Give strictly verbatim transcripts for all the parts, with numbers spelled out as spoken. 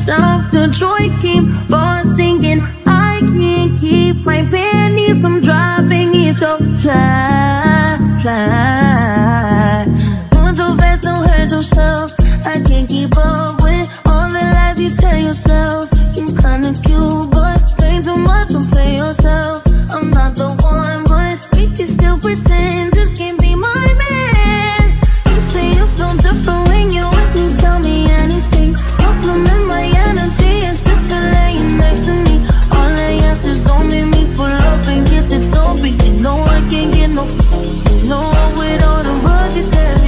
Self-control keep on singing. I can't keep my panties from dropping. It's so fly, fly. Moving so fast, don't hurt yourself. I can't keep up with all the lies you tell yourself. You kinda cute, but play too much, don't play yourself. I'm not the one, but we can still pretend this can't be my man. You say you feel different when you with me, tell me anything. Compliment my energy, it's different laying next to me. All I ask is don't make me pull up and get the dope. You know I can't get no, no with all the rugged heavy.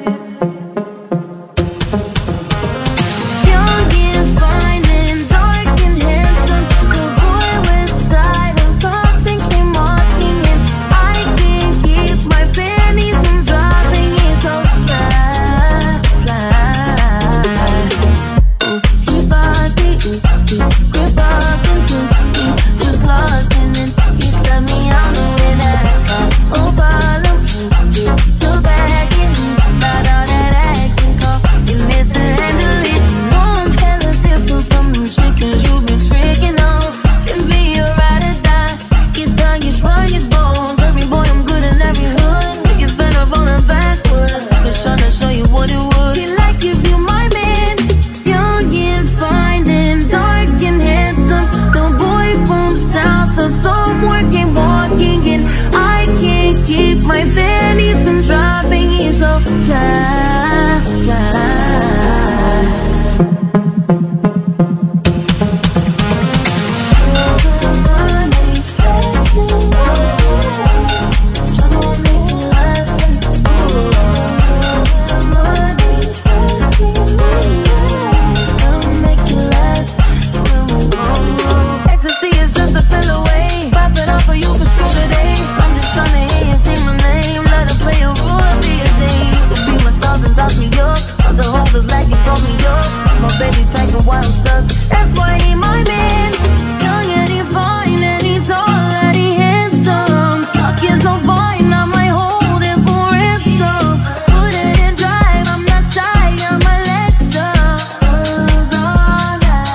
Young and fine and dark and handsome, the boy with silence thoughts and came walking in. I can't keep my panties from dropping. It's so fly, fly. He bossy, he grip up into me, just lost in it. He stepped me on the way that I got. Oh, bottom, so back in me, about all that action call. You missed to handle it. You know I'm hella different from them chickens you've been tricking on. Can be a ride or die. Get done, get strong, get bold. Every boy, I'm good in every hood. Make it better rolling backwards. Take a shot to show you what it would be like if you my man. Young and fine and dark and handsome, the boy from south, the somewhere came walking in. I can't keep my panties from dropping. He's so fly, fly. Ecstasy is just a pill away. Pop it up for you for school today. I'm just trying to hear you say my name. Let her play a role, be a Jane. Could be my toss and toss me up. Other holders like you broke me up. My baby packing while I'm stuck. That's why he my man. Young and he fine and he tall and he handsome. Talking so fine, I might hold it for ransom. Put it in drive, I'm not shy, I'm a lecture. Cause all that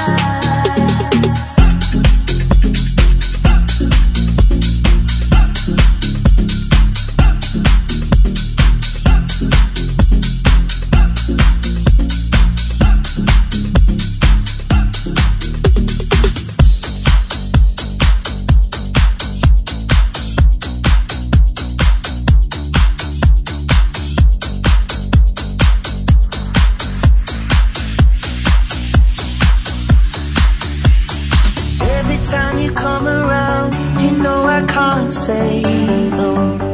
every time you come around, you know I can't say no.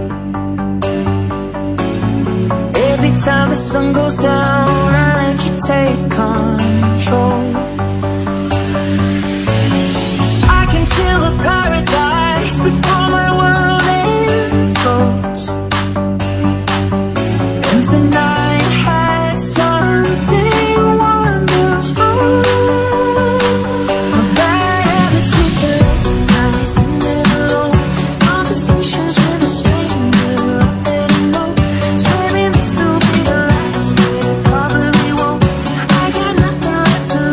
Every time the sun goes down, I let you take control. I can feel the paradise before my world implodes. And tonight had something wonderful. Bad habits we can recognize and never know. Conversations with a stranger I better know. Swearing this will be the last, but it probably won't. I got nothing left to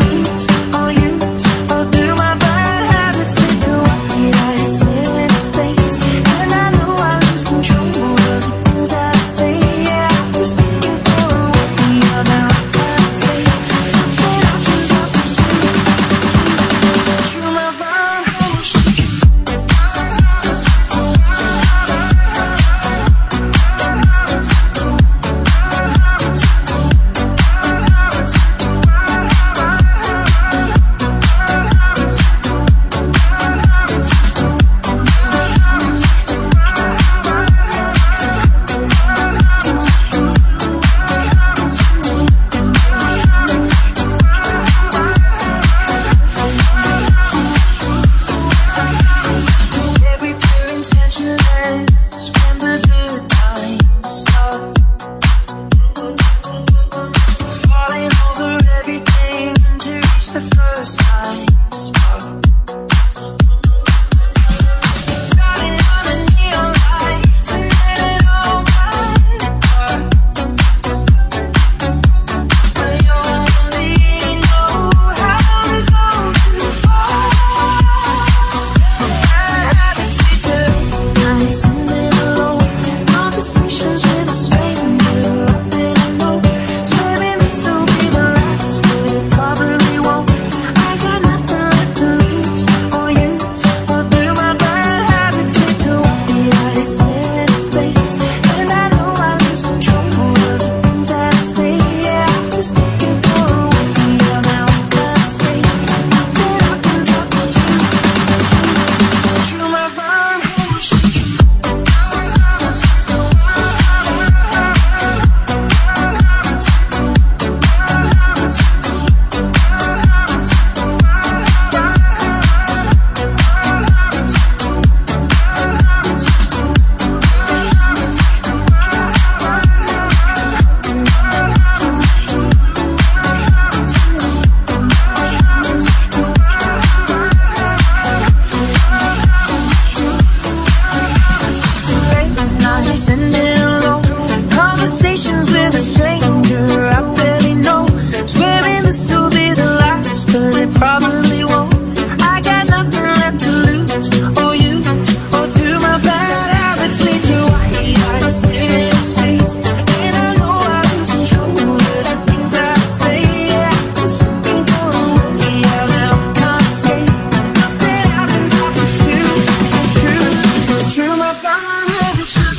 conversations with a stranger I barely know, swearing this will be the last, but it probably won't. I got nothing left to lose or use, or do my bad habits lead to white eyes staring at space? And I know I lose control of the things I say. Yeah, just looking for a way out now, can't escape. Nothing happens after two. It's true, it's true, my God, it's true.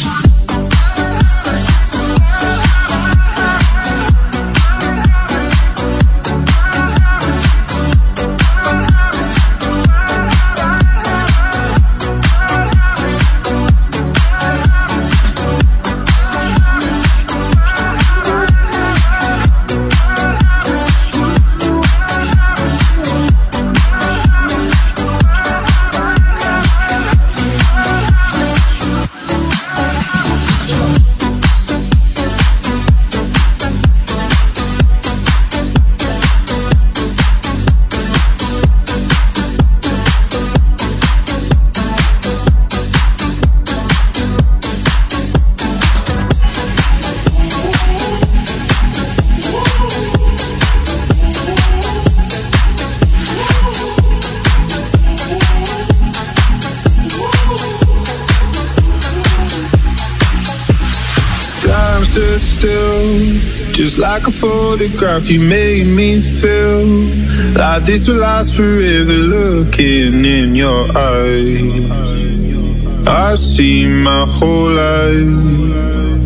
Stood still, just like a photograph. You made me feel like this will last forever. Looking in your eyes, I see my whole life.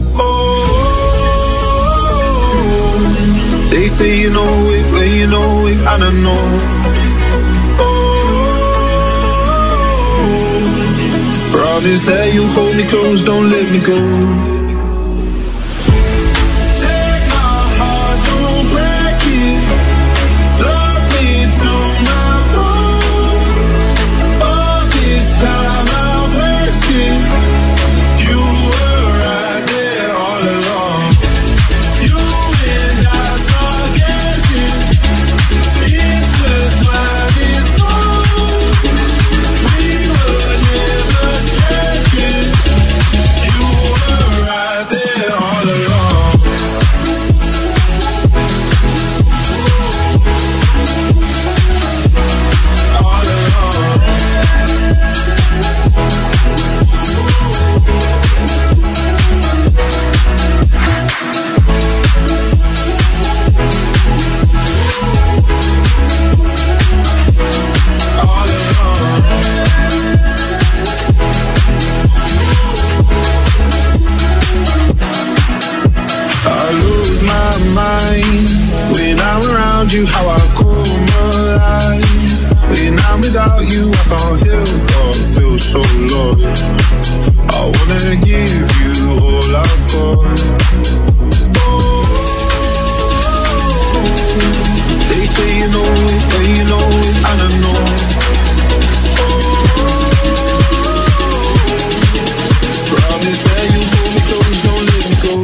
Oh, they say you know it, but you know it, I don't know. Oh, promise that you'll hold me close, don't let me go. You how I come alive. When I'm without you, I can't help but feel so lost. I wanna give you all I've got. Oh, they say you know it, but you know it, I don't know. Oh, promise that you hold me close, don't let me go.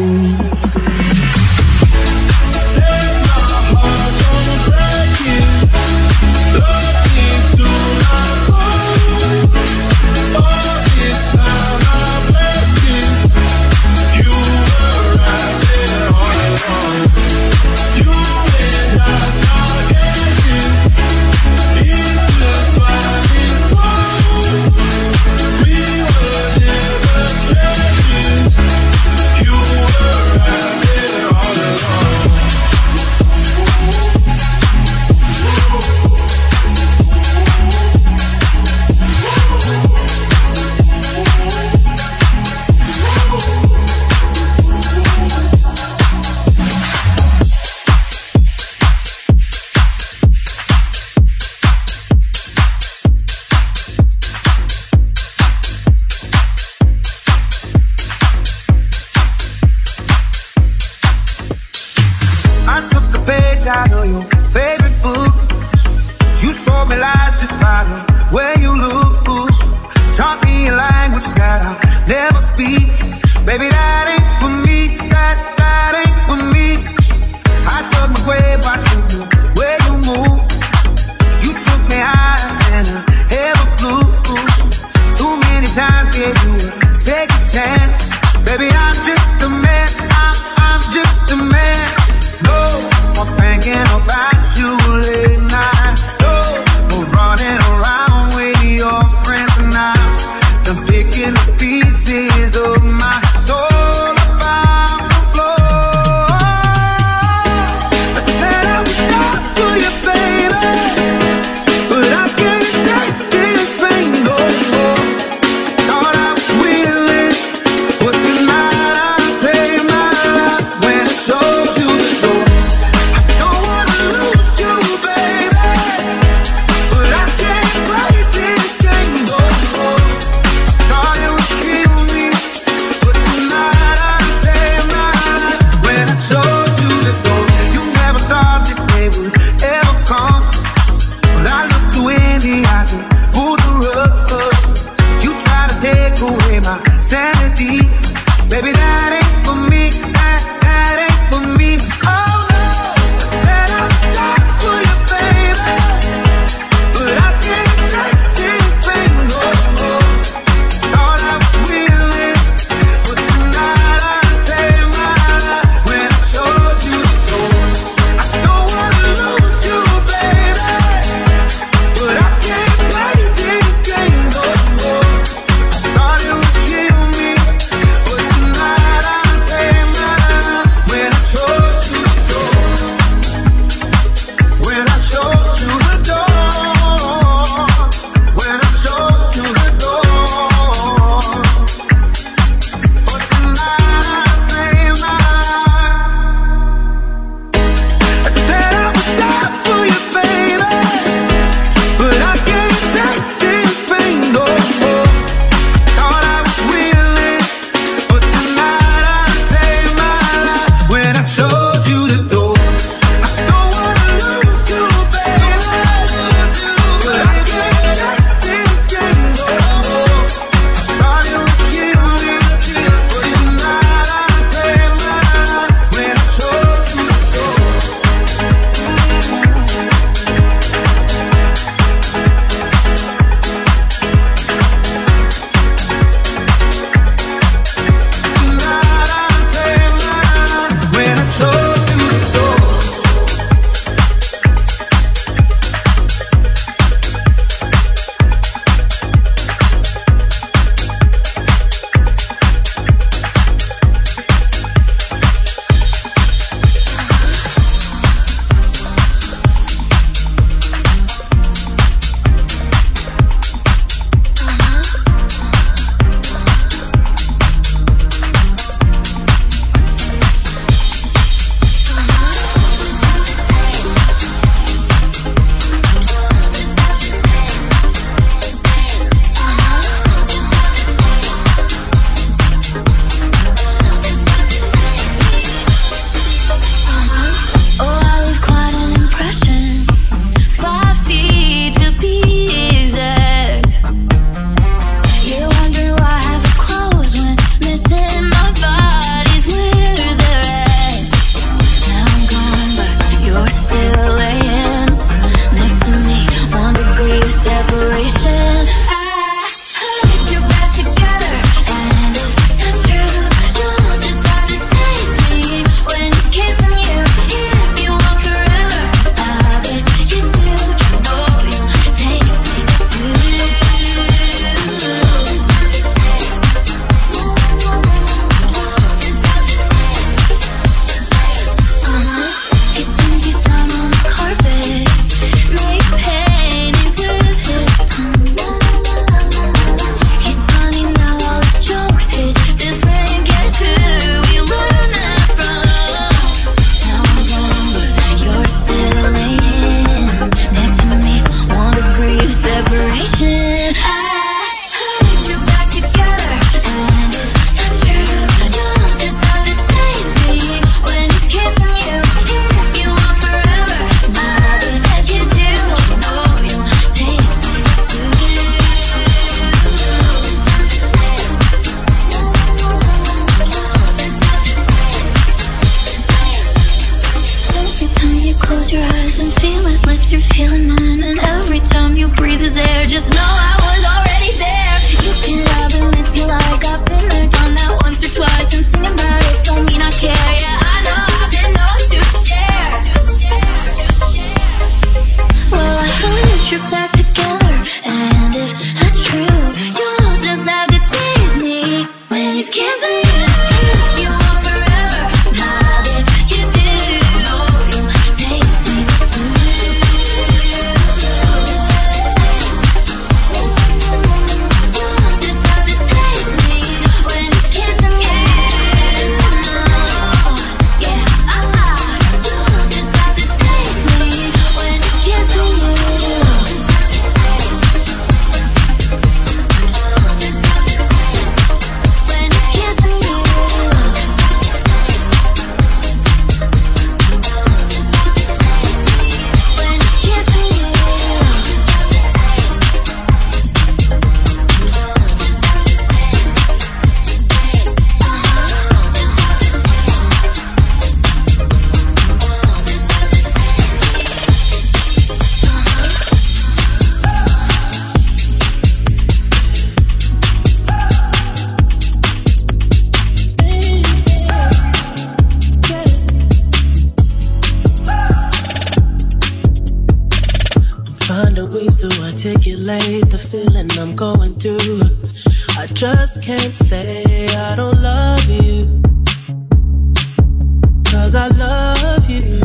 Second chance, baby, I'm just a man. I'm, I'm articulate the feeling I'm going through. I just can't say I don't love you, 'cause I love you.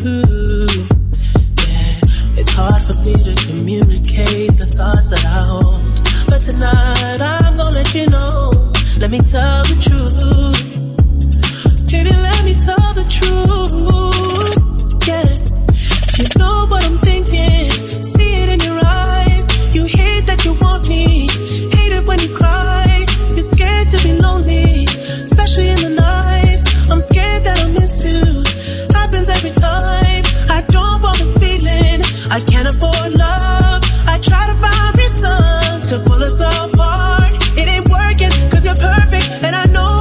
Yeah, it's hard for me to communicate the thoughts that I hold, but tonight I'm gonna let you know. Let me tell the truth. Baby, let me tell the truth. Yeah, you know what I'm thinking. See it in your eyes. You hate that you want me. Hate it when you cry. You're scared to be lonely, especially in the night. I'm scared that I'll miss you. Happens every time. I don't want this feeling. I can't afford love. I try to find reason to pull us apart. It ain't working 'cause you're perfect, and I know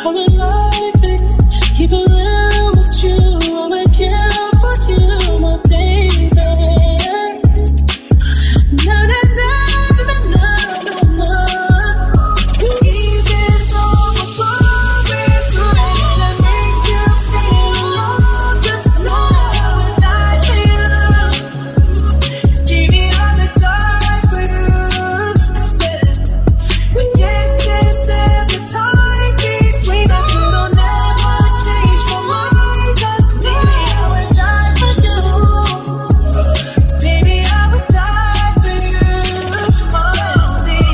I'm in love with you. Keep it real with you. I'ma care for you, my baby. Na na na na na na na. Easy so boring, that makes you feel alone. Just know I would die for you. Baby, I would die for you. When yes, yes, every time between us, you don't ever change my mind. Just baby, I would die for you. Baby, I would die for you. Oh, baby.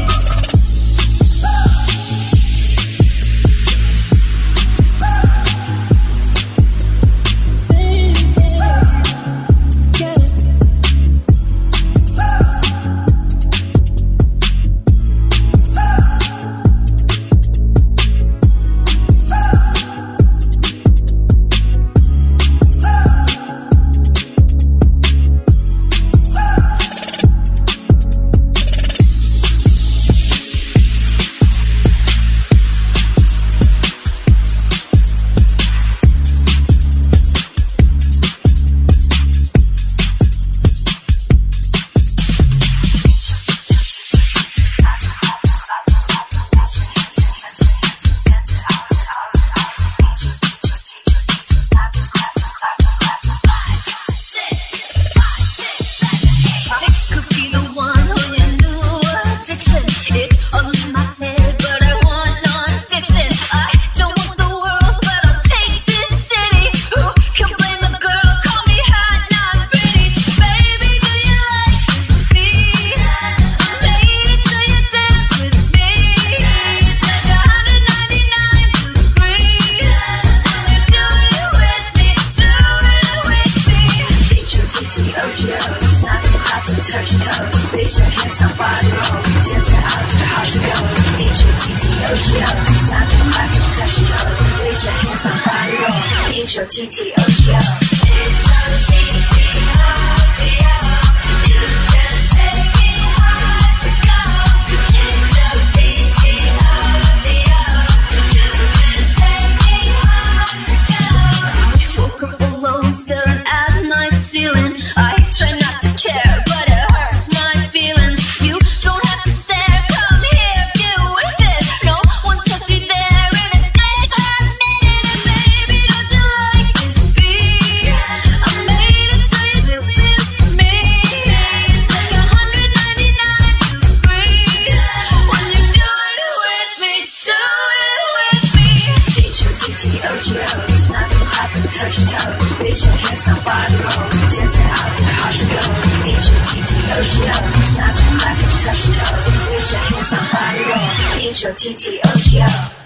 Staring at my ceiling, I try not to care, but it hurts my feelings. You don't have to stare, come here, deal with it. No one's touched me there in a day for a minute. And baby, don't you like this beat? I made it so you do miss me. It's like one hundred ninety-nine degrees when you do it with me, do it with me. H O T T O G O, snap your hot and touch your toes. Raise your hands on body roll, dance it out, it's hard to go. H O T T O G O, snap your hot and touch your toes. Raise your hands on body roll, H O T T O G O.